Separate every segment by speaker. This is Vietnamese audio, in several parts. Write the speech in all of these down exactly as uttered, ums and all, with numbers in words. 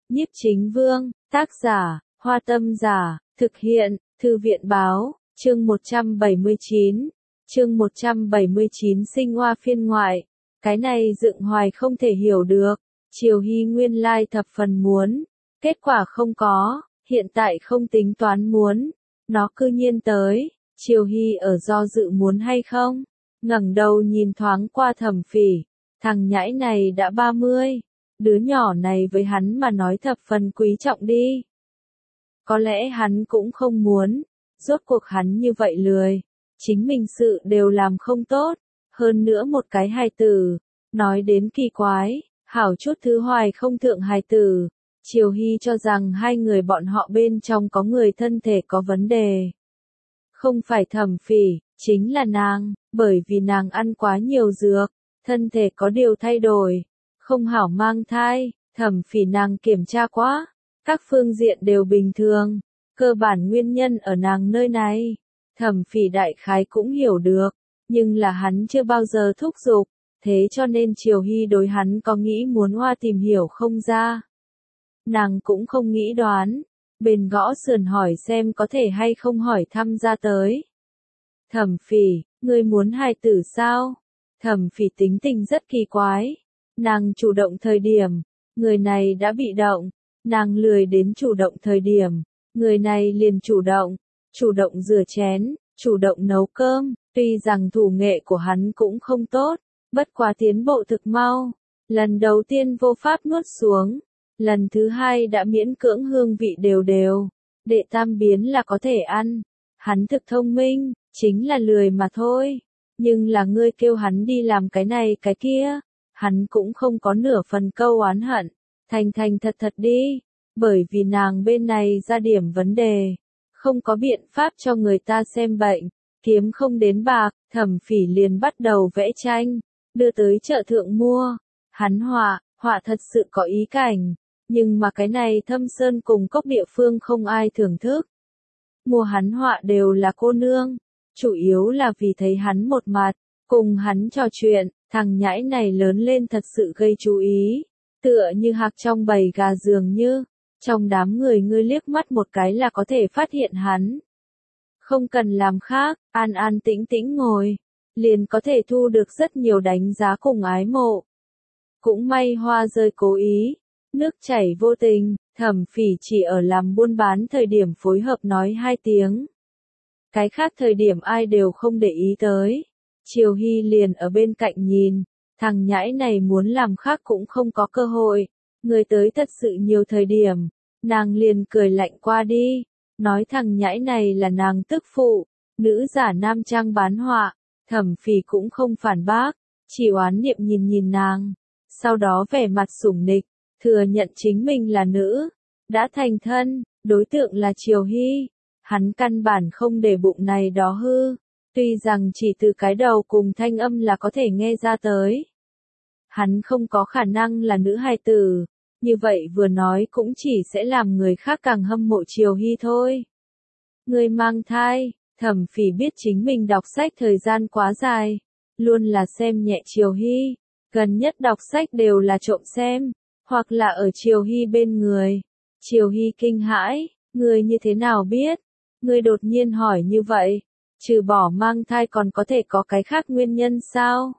Speaker 1: Nhiếp Chính Vương, tác giả, Hoa Tâm Giả, thực hiện, Thư viện Báo, chương một trăm bảy mươi chín, chương một trăm bảy mươi chín sinh hoa phiên ngoại. Cái này Dựng Hoài không thể hiểu được, Triều Hy nguyên lai thập phần muốn, kết quả không có, hiện tại không tính toán muốn, nó cư nhiên tới, Triều Hy ở do dự muốn hay không, ngẩng đầu nhìn thoáng qua Thẩm Phỉ, thằng nhãi này đã ba mươi, đứa nhỏ này với hắn mà nói thập phần quý trọng đi. Có lẽ hắn cũng không muốn, rốt cuộc hắn như vậy lười, chính mình sự đều làm không tốt, hơn nữa một cái hài tử, nói đến kỳ quái, hảo chút thứ hoài không thượng hài tử, Triều Hy cho rằng hai người bọn họ bên trong có người thân thể có vấn đề. Không phải Thẩm Phỉ, chính là nàng, bởi vì nàng ăn quá nhiều dược, thân thể có điều thay đổi, không hảo mang thai, Thẩm Phỉ nàng kiểm tra quá, các phương diện đều bình thường, cơ bản nguyên nhân ở nàng nơi này. Thẩm Phỉ đại khái cũng hiểu được, nhưng là hắn chưa bao giờ thúc giục, thế cho nên Triều Hy đối hắn có nghĩ muốn hoa tìm hiểu không ra. Nàng cũng không nghĩ đoán, bền gõ sườn hỏi xem có thể hay không hỏi thăm ra tới. Thẩm Phỉ, ngươi muốn hài tử sao? Thẩm Phỉ tính tình rất kỳ quái, nàng chủ động thời điểm, người này đã bị động, nàng lười đến chủ động thời điểm, người này liền chủ động, chủ động rửa chén, chủ động nấu cơm, tuy rằng thủ nghệ của hắn cũng không tốt, bất quá tiến bộ thực mau, lần đầu tiên vô pháp nuốt xuống, lần thứ hai đã miễn cưỡng hương vị đều đều, đệ tam biến là có thể ăn, hắn thực thông minh, chính là lười mà thôi, nhưng là ngươi kêu hắn đi làm cái này cái kia, hắn cũng không có nửa phần câu oán hận, thành thành thật thật đi, bởi vì nàng bên này ra điểm vấn đề, không có biện pháp cho người ta xem bệnh, kiếm không đến bạc, Thẩm Phỉ liền bắt đầu vẽ tranh, đưa tới chợ thượng mua, hắn họa, họa thật sự có ý cảnh, nhưng mà cái này Thâm Sơn cùng cốc địa phương không ai thưởng thức. Mua hắn họa đều là cô nương, chủ yếu là vì thấy hắn một mặt, cùng hắn trò chuyện, thằng nhãi này lớn lên thật sự gây chú ý, tựa như hạc trong bầy gà dường như, trong đám người ngươi liếc mắt một cái là có thể phát hiện hắn. Không cần làm khác, an an tĩnh tĩnh ngồi, liền có thể thu được rất nhiều đánh giá cùng ái mộ. Cũng may hoa rơi cố ý, nước chảy vô tình, Thẩm Phỉ chỉ ở làm buôn bán thời điểm phối hợp nói hai tiếng. Cái khác thời điểm ai đều không để ý tới. Triều Hy liền ở bên cạnh nhìn, thằng nhãi này muốn làm khác cũng không có cơ hội. Người tới thật sự nhiều thời điểm, nàng liền cười lạnh qua đi, nói thằng nhãi này là nàng tức phụ, nữ giả nam trang bán họa, Thẩm Phỉ cũng không phản bác, chỉ oán niệm nhìn nhìn nàng, sau đó vẻ mặt sủng nịch, thừa nhận chính mình là nữ, đã thành thân, đối tượng là Triều Hy, hắn căn bản không để bụng này đó hư, tuy rằng chỉ từ cái đầu cùng thanh âm là có thể nghe ra tới. Hắn không có khả năng là nữ hài tử, như vậy vừa nói cũng chỉ sẽ làm người khác càng hâm mộ Triều Hy thôi. Người mang thai, Thẩm Phỉ biết chính mình đọc sách thời gian quá dài, luôn là xem nhẹ Triều Hy, gần nhất đọc sách đều là trộm xem, hoặc là ở Triều Hy bên người. Triều Hy kinh hãi, người như thế nào biết? Người đột nhiên hỏi như vậy, trừ bỏ mang thai còn có thể có cái khác nguyên nhân sao?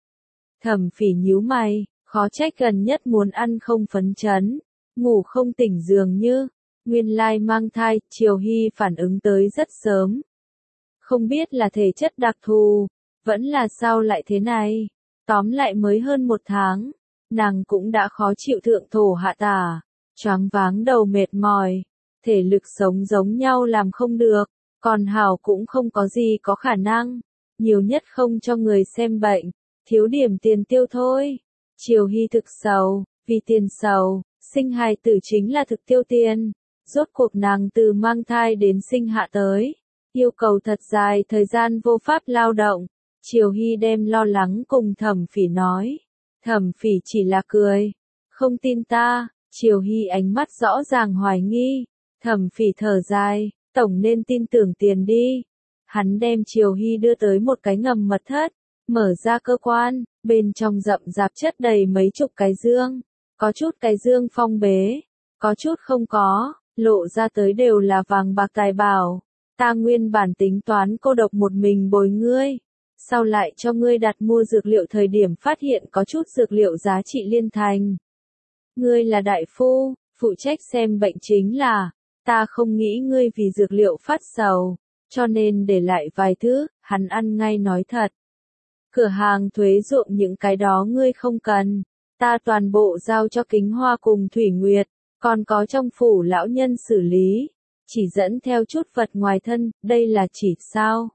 Speaker 1: Thẩm Phỉ nhíu mày, khó trách gần nhất muốn ăn không phấn chấn, ngủ không tỉnh dường như, nguyên lai mang thai, Triều Hy phản ứng tới rất sớm. Không biết là thể chất đặc thù, vẫn là sao lại thế này, tóm lại mới hơn một tháng, nàng cũng đã khó chịu thượng thổ hạ tả, choáng váng đầu mệt mỏi, thể lực sống giống nhau làm không được, còn hảo cũng không có gì có khả năng, nhiều nhất không cho người xem bệnh, thiếu điểm tiền tiêu thôi. Triều Hy thực sầu, vì tiền sầu, sinh hài tử chính là thực tiêu tiền, rốt cuộc nàng từ mang thai đến sinh hạ tới, yêu cầu thật dài thời gian vô pháp lao động, Triều Hy đem lo lắng cùng Thẩm Phỉ nói, Thẩm Phỉ chỉ là cười, không tin ta, Triều Hy ánh mắt rõ ràng hoài nghi, Thẩm Phỉ thở dài, tổng nên tin tưởng tiền đi, hắn đem Triều Hy đưa tới một cái ngầm mật thất, mở ra cơ quan, bên trong rậm rạp chất đầy mấy chục cái dương, có chút cái dương phong bế, Có chút không có, lộ ra tới đều là vàng bạc tài bảo. Ta nguyên bản tính toán cô độc một mình bồi ngươi. Sau lại cho ngươi đặt mua dược liệu thời điểm phát hiện có chút dược liệu giá trị liên thành. Ngươi là đại phu, phụ trách xem bệnh chính là, ta không nghĩ ngươi vì dược liệu phát sầu, cho nên để lại vài thứ, hắn ăn ngay nói thật. Cửa hàng thuế ruộng những cái đó ngươi không cần, ta toàn bộ giao cho Kính Hoa cùng Thủy Nguyệt, còn có trong phủ lão nhân xử lý, chỉ dẫn theo chút vật ngoài thân, đây là chỉ sao.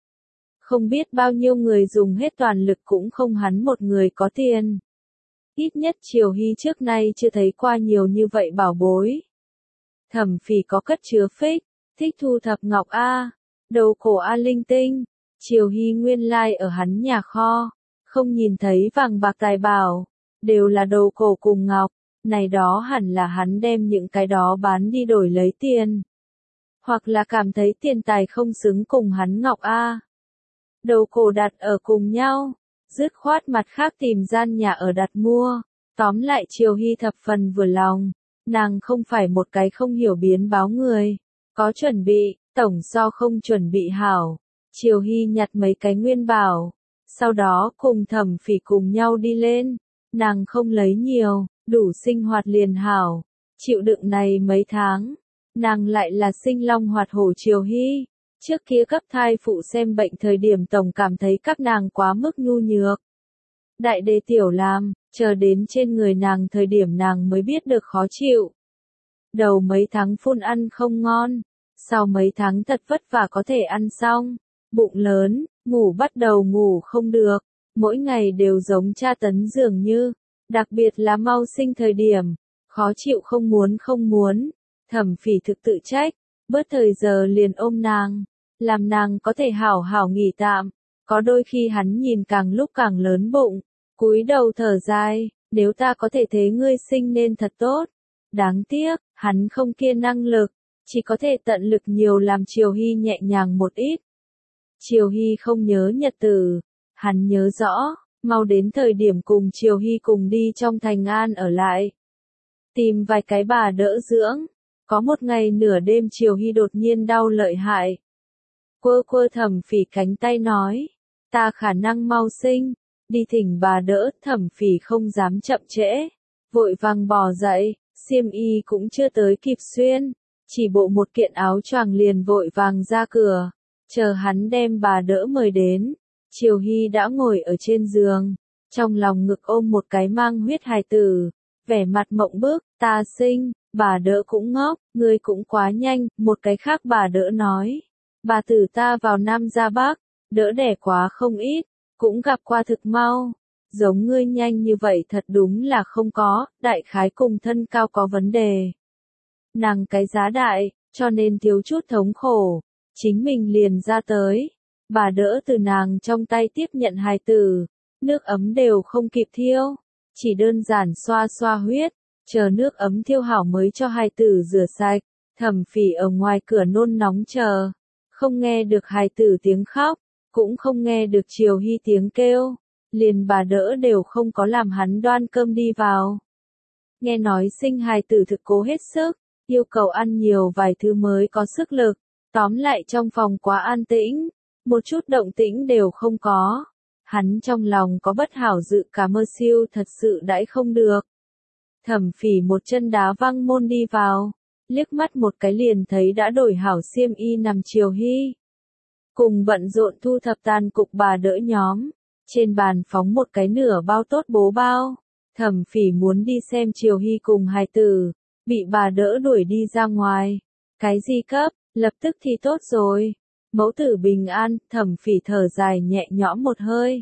Speaker 1: Không biết bao nhiêu người dùng hết toàn lực cũng không hắn một người có tiền. Ít nhất Triều Hy trước nay chưa thấy qua nhiều như vậy bảo bối. Thẩm Phỉ có cất chứa phích, thích thu thập ngọc A, đầu cổ A linh tinh. Triều Hy nguyên lai like ở hắn nhà kho, không nhìn thấy vàng bạc tài bảo, đều là đầu cổ cùng ngọc, này đó hẳn là hắn đem những cái đó bán đi đổi lấy tiền. Hoặc là cảm thấy tiền tài không xứng cùng hắn ngọc A. Đầu cổ đặt ở cùng nhau, dứt khoát mặt khác tìm gian nhà ở đặt mua, tóm lại Triều Hy thập phần vừa lòng, nàng không phải một cái không hiểu biến báo người, có chuẩn bị, tổng so không chuẩn bị hảo. Triều Hy nhặt mấy cái nguyên bảo, sau đó cùng Thẩm Phỉ cùng nhau đi lên, nàng không lấy nhiều, đủ sinh hoạt liền hảo, chịu đựng này mấy tháng, nàng lại là sinh long hoạt hổ Triều Hy, trước kia cấp thai phụ xem bệnh thời điểm tổng cảm thấy các nàng quá mức nhu nhược. Đại đề tiểu làm, chờ đến trên người nàng thời điểm nàng mới biết được khó chịu. Đầu mấy tháng phun ăn không ngon, sau mấy tháng thật vất vả có thể ăn xong. Bụng lớn, ngủ bắt đầu ngủ không được, mỗi ngày đều giống tra tấn dường như, đặc biệt là mau sinh thời điểm, khó chịu không muốn không muốn, Thẩm Phỉ thực tự trách, bớt thời giờ liền ôm nàng, làm nàng có thể hảo hảo nghỉ tạm, có đôi khi hắn nhìn càng lúc càng lớn bụng, cúi đầu thở dài, nếu ta có thể thế ngươi sinh nên thật tốt, đáng tiếc, hắn không kia năng lực, chỉ có thể tận lực nhiều làm Triều Hy nhẹ nhàng một ít. Triều Hy không nhớ nhật tử, hắn nhớ rõ, mau đến thời điểm cùng Triều Hy cùng đi trong thành an ở lại. Tìm vài cái bà đỡ dưỡng, có một ngày nửa đêm Triều Hy đột nhiên đau lợi hại. Quơ quơ Thẩm Phỉ cánh tay nói, ta khả năng mau sinh, đi thỉnh bà đỡ. Thẩm Phỉ không dám chậm trễ, vội vàng bò dậy, xiêm y cũng chưa tới kịp xuyên, chỉ bộ một kiện áo choàng liền vội vàng ra cửa. Chờ hắn đem bà đỡ mời đến, Triều Hy đã ngồi ở trên giường, trong lòng ngực ôm một cái mang huyết hài tử, vẻ mặt mộng bức, ta sinh, bà đỡ cũng ngốc, ngươi cũng quá nhanh, một cái khác bà đỡ nói, bà tử ta vào Nam ra Bắc, đỡ đẻ quá không ít, cũng gặp qua thực mau, giống ngươi nhanh như vậy thật đúng là không có, đại khái cùng thân cao có vấn đề. Nàng cái giá đại, cho nên thiếu chút thống khổ. Chính mình liền ra tới, bà đỡ từ nàng trong tay tiếp nhận hài tử, nước ấm đều không kịp thiêu, chỉ đơn giản xoa xoa huyết, chờ nước ấm thiêu hảo mới cho hài tử rửa sạch. Thẩm Phỉ ở ngoài cửa nôn nóng chờ, không nghe được hài tử tiếng khóc, cũng không nghe được Triều Hy tiếng kêu, liền bà đỡ đều không có làm hắn đoan cơm đi vào. Nghe nói sinh hài tử thực cố hết sức, yêu cầu ăn nhiều vài thứ mới có sức lực. Tóm lại trong phòng quá an tĩnh, một chút động tĩnh đều không có. Hắn trong lòng có bất hảo dự cả mơ siêu thật sự đãi không được. Thẩm Phỉ một chân đá văng môn đi vào, liếc mắt một cái liền thấy đã đổi hảo xiêm y nằm Triều Hy. Cùng bận rộn thu thập tàn cục bà đỡ nhóm, trên bàn phóng một cái nửa bao tốt bố bao. Thẩm Phỉ muốn đi xem Triều Hy cùng hài tử, bị bà đỡ đuổi đi ra ngoài. Cái gì cấp? Lập tức thì tốt rồi. Mẫu tử bình an, Thẩm Phỉ thở dài nhẹ nhõm một hơi.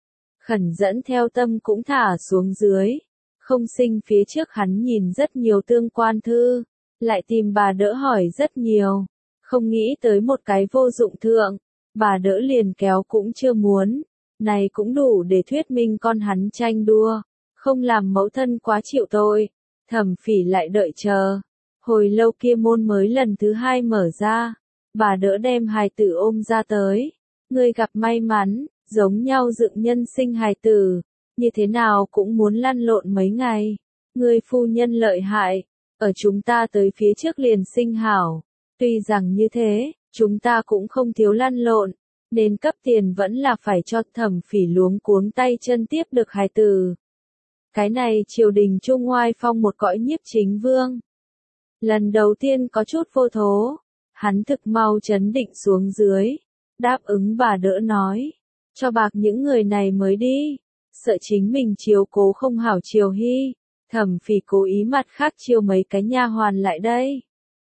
Speaker 1: Khẩn dẫn theo tâm cũng thả xuống dưới. Không sinh phía trước hắn nhìn rất nhiều tương quan thư, lại tìm bà đỡ hỏi rất nhiều. Không nghĩ tới một cái vô dụng thượng, bà đỡ liền kéo cũng chưa muốn. Này cũng đủ để thuyết minh con hắn tranh đua, không làm mẫu thân quá chịu tội. Thẩm Phỉ lại đợi chờ. Hồi lâu kia môn mới lần thứ hai mở ra, bà đỡ đem hài tử ôm ra tới. Ngươi gặp may mắn, giống nhau dựng nhân sinh hài tử, như thế nào cũng muốn lăn lộn mấy ngày. Ngươi phu nhân lợi hại, ở chúng ta tới phía trước liền sinh hảo. Tuy rằng như thế, chúng ta cũng không thiếu lăn lộn, nên cấp tiền vẫn là phải cho Thẩm Phỉ luống cuống tay chân tiếp được hài tử. Cái này triều đình trung oai phong một cõi nhiếp chính vương. Lần đầu tiên có chút vô thố, hắn thực mau chấn định xuống dưới, đáp ứng bà đỡ nói, cho bạc những người này mới đi, sợ chính mình chiếu cố không hảo Triều Hy. Thẩm Phỉ cố ý mặt khác chiêu mấy cái nha hoàn lại đây,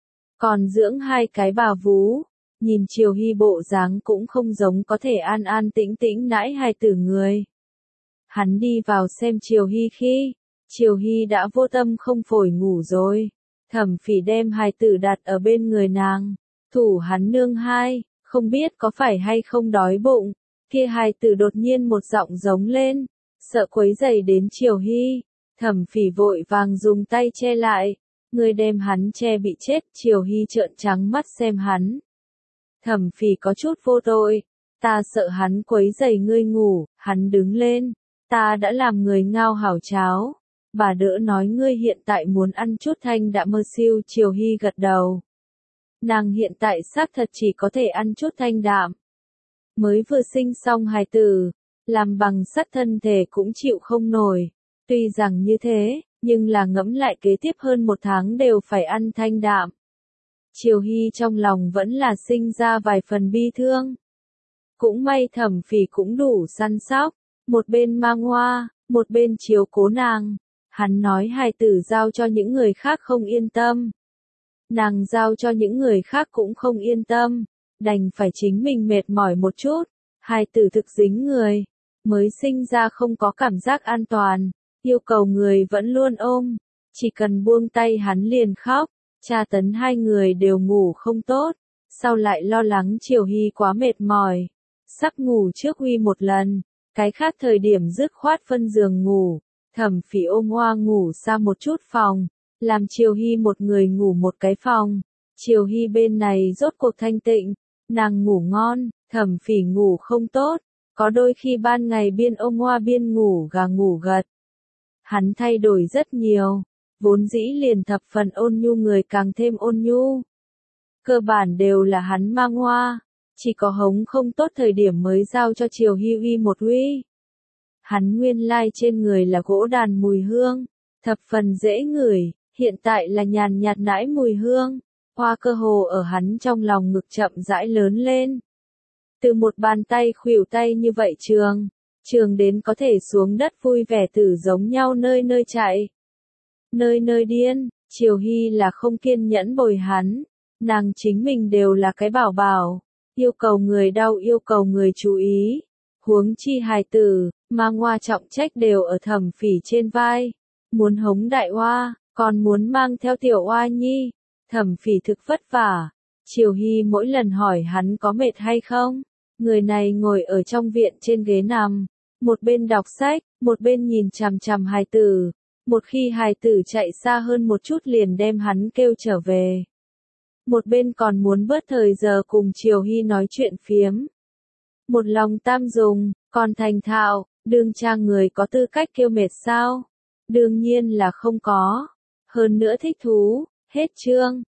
Speaker 1: còn dưỡng hai cái bà vú, nhìn Triều Hy bộ dáng cũng không giống có thể an an tĩnh tĩnh nãi hài tử người. Hắn đi vào xem Triều Hy khi, Triều Hy đã vô tâm không phổi ngủ rồi. Thẩm Phỉ đem hài tử đặt ở bên người nàng, thủ hắn nương hai, không biết có phải hay không đói bụng, kia hài tử đột nhiên một giọng giống lên, sợ quấy rầy đến Triều Hy. Thẩm Phỉ vội vàng dùng tay che lại, người đem hắn che bị chết. Triều Hy trợn trắng mắt xem hắn. Thẩm Phỉ có chút vô tội, ta sợ hắn quấy rầy ngươi ngủ. Hắn đứng lên, ta đã làm người ngao hảo cháo. Bà đỡ nói ngươi hiện tại muốn ăn chút thanh đạm mơ siêu. Triều Hy gật đầu. Nàng hiện tại xác thật chỉ có thể ăn chút thanh đạm. Mới vừa sinh xong hài tử, làm bằng sắt thân thể cũng chịu không nổi. Tuy rằng như thế, nhưng là ngẫm lại kế tiếp hơn một tháng đều phải ăn thanh đạm. Triều Hy trong lòng vẫn là sinh ra vài phần bi thương. Cũng may Thẩm Phỉ cũng đủ săn sóc, một bên mang hoa, một bên chiếu cố nàng. Hắn nói hài tử giao cho những người khác không yên tâm. Nàng giao cho những người khác cũng không yên tâm, đành phải chính mình mệt mỏi một chút. Hài tử thực dính người, mới sinh ra không có cảm giác an toàn, yêu cầu người vẫn luôn ôm, chỉ cần buông tay hắn liền khóc. Tra tấn hai người đều ngủ không tốt, sau lại lo lắng Triều Hy quá mệt mỏi, sắp ngủ trước huy một lần, cái khác thời điểm dứt khoát phân giường ngủ. Thẩm Phỉ ôm Hoa ngủ xa một chút phòng, làm Triều Hy một người ngủ một cái phòng. Triều Hy bên này rốt cuộc thanh tịnh, nàng ngủ ngon, Thẩm Phỉ ngủ không tốt, có đôi khi ban ngày biên ôm Hoa biên ngủ gà ngủ gật. Hắn thay đổi rất nhiều, vốn dĩ liền thập phần ôn nhu người càng thêm ôn nhu. Cơ bản đều là hắn mang Hoa, chỉ có hống không tốt thời điểm mới giao cho Triều Hy uy một uy. Hắn nguyên lai trên người là gỗ đàn mùi hương, thập phần dễ ngửi, hiện tại là nhàn nhạt nãi mùi hương. Hoa cơ hồ ở hắn trong lòng ngực chậm rãi lớn lên. Từ một bàn tay khuỷu tay như vậy trường, trường đến có thể xuống đất vui vẻ tử giống nhau nơi nơi chạy. Nơi nơi điên, Triều Hy là không kiên nhẫn bồi hắn, nàng chính mình đều là cái bảo bảo, yêu cầu người đau yêu cầu người chú ý. Huống chi hài tử, mang Hoa trọng trách đều ở Thẩm Phỉ trên vai, muốn hống đại Hoa, còn muốn mang theo tiểu Hoa nhi. Thẩm Phỉ thực vất vả, Triều Hy mỗi lần hỏi hắn có mệt hay không, người này ngồi ở trong viện trên ghế nằm, một bên đọc sách, một bên nhìn chằm chằm hài tử, một khi hài tử chạy xa hơn một chút liền đem hắn kêu trở về. Một bên còn muốn bớt thời giờ cùng Triều Hy nói chuyện phiếm. Một lòng tam dùng, còn thành thạo, đương trang người có tư cách kêu mệt sao? Đương nhiên là không có. Hơn nữa thích thú, hết chương.